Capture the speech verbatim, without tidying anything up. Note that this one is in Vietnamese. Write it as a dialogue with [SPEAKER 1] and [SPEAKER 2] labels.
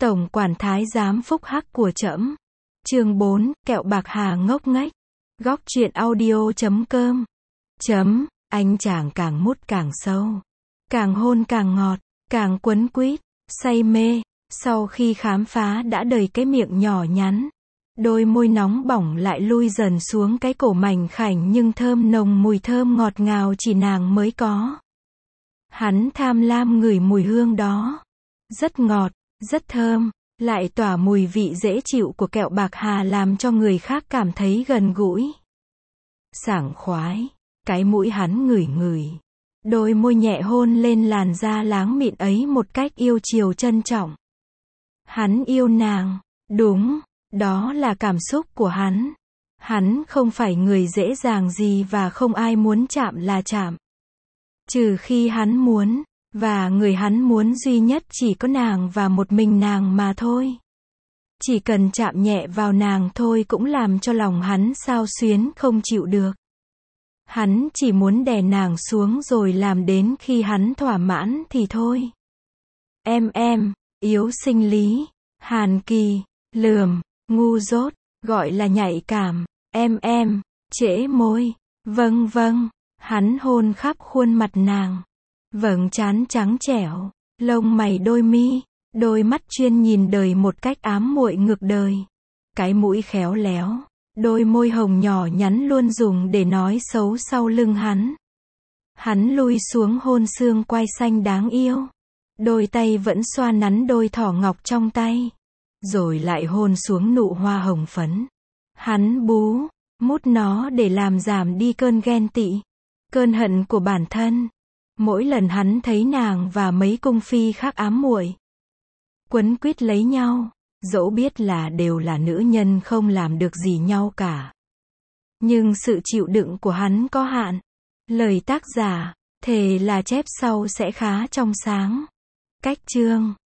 [SPEAKER 1] Tổng quản thái giám phúc hắc của trẫm. Chương bốn, kẹo bạc hà ngốc nghếch. Góc truyện audio chấm com. Chấm, anh chàng càng mút càng sâu. Càng hôn càng ngọt, càng quấn quýt, say mê. Sau khi khám phá đã đầy cái miệng nhỏ nhắn. Đôi môi nóng bỏng lại lui dần xuống cái cổ mảnh khảnh nhưng thơm nồng, mùi thơm ngọt ngào chỉ nàng mới có. Hắn tham lam ngửi mùi hương đó. Rất ngọt, rất thơm, lại tỏa mùi vị dễ chịu của kẹo bạc hà làm cho người khác cảm thấy gần gũi. Sảng khoái, cái mũi hắn ngửi ngửi. Đôi môi nhẹ hôn lên làn da láng mịn ấy một cách yêu chiều trân trọng. Hắn yêu nàng, đúng, đó là cảm xúc của hắn. Hắn không phải người dễ dàng gì và không ai muốn chạm là chạm. Trừ khi hắn muốn, và người hắn muốn duy nhất chỉ có nàng và một mình nàng mà thôi. Chỉ cần chạm nhẹ vào nàng thôi cũng làm cho lòng hắn xao xuyến không chịu được. Hắn chỉ muốn đè nàng xuống rồi làm đến khi hắn thỏa mãn thì thôi. Em em, yếu sinh lý, hàn kỳ, lườm, ngu dốt, gọi là nhạy cảm, em em, trễ môi, vâng vâng, hắn hôn khắp khuôn mặt nàng. Vầng trán trắng trẻo, lông mày đôi mi, đôi mắt chuyên nhìn đời một cách ám muội ngược đời. Cái mũi khéo léo, đôi môi hồng nhỏ nhắn luôn dùng để nói xấu sau lưng hắn. Hắn lui xuống hôn xương quai xanh đáng yêu. Đôi tay vẫn xoa nắn đôi thỏ ngọc trong tay. Rồi lại hôn xuống nụ hoa hồng phấn. Hắn bú, mút nó để làm giảm đi cơn ghen tị, cơn hận của bản thân. Mỗi lần hắn thấy nàng và mấy cung phi khác ám muội quấn quýt lấy nhau, dẫu biết là đều là nữ nhân không làm được gì nhau cả. Nhưng sự chịu đựng của hắn có hạn. Lời tác giả, thề là chép sau sẽ khá trong sáng. Cách chương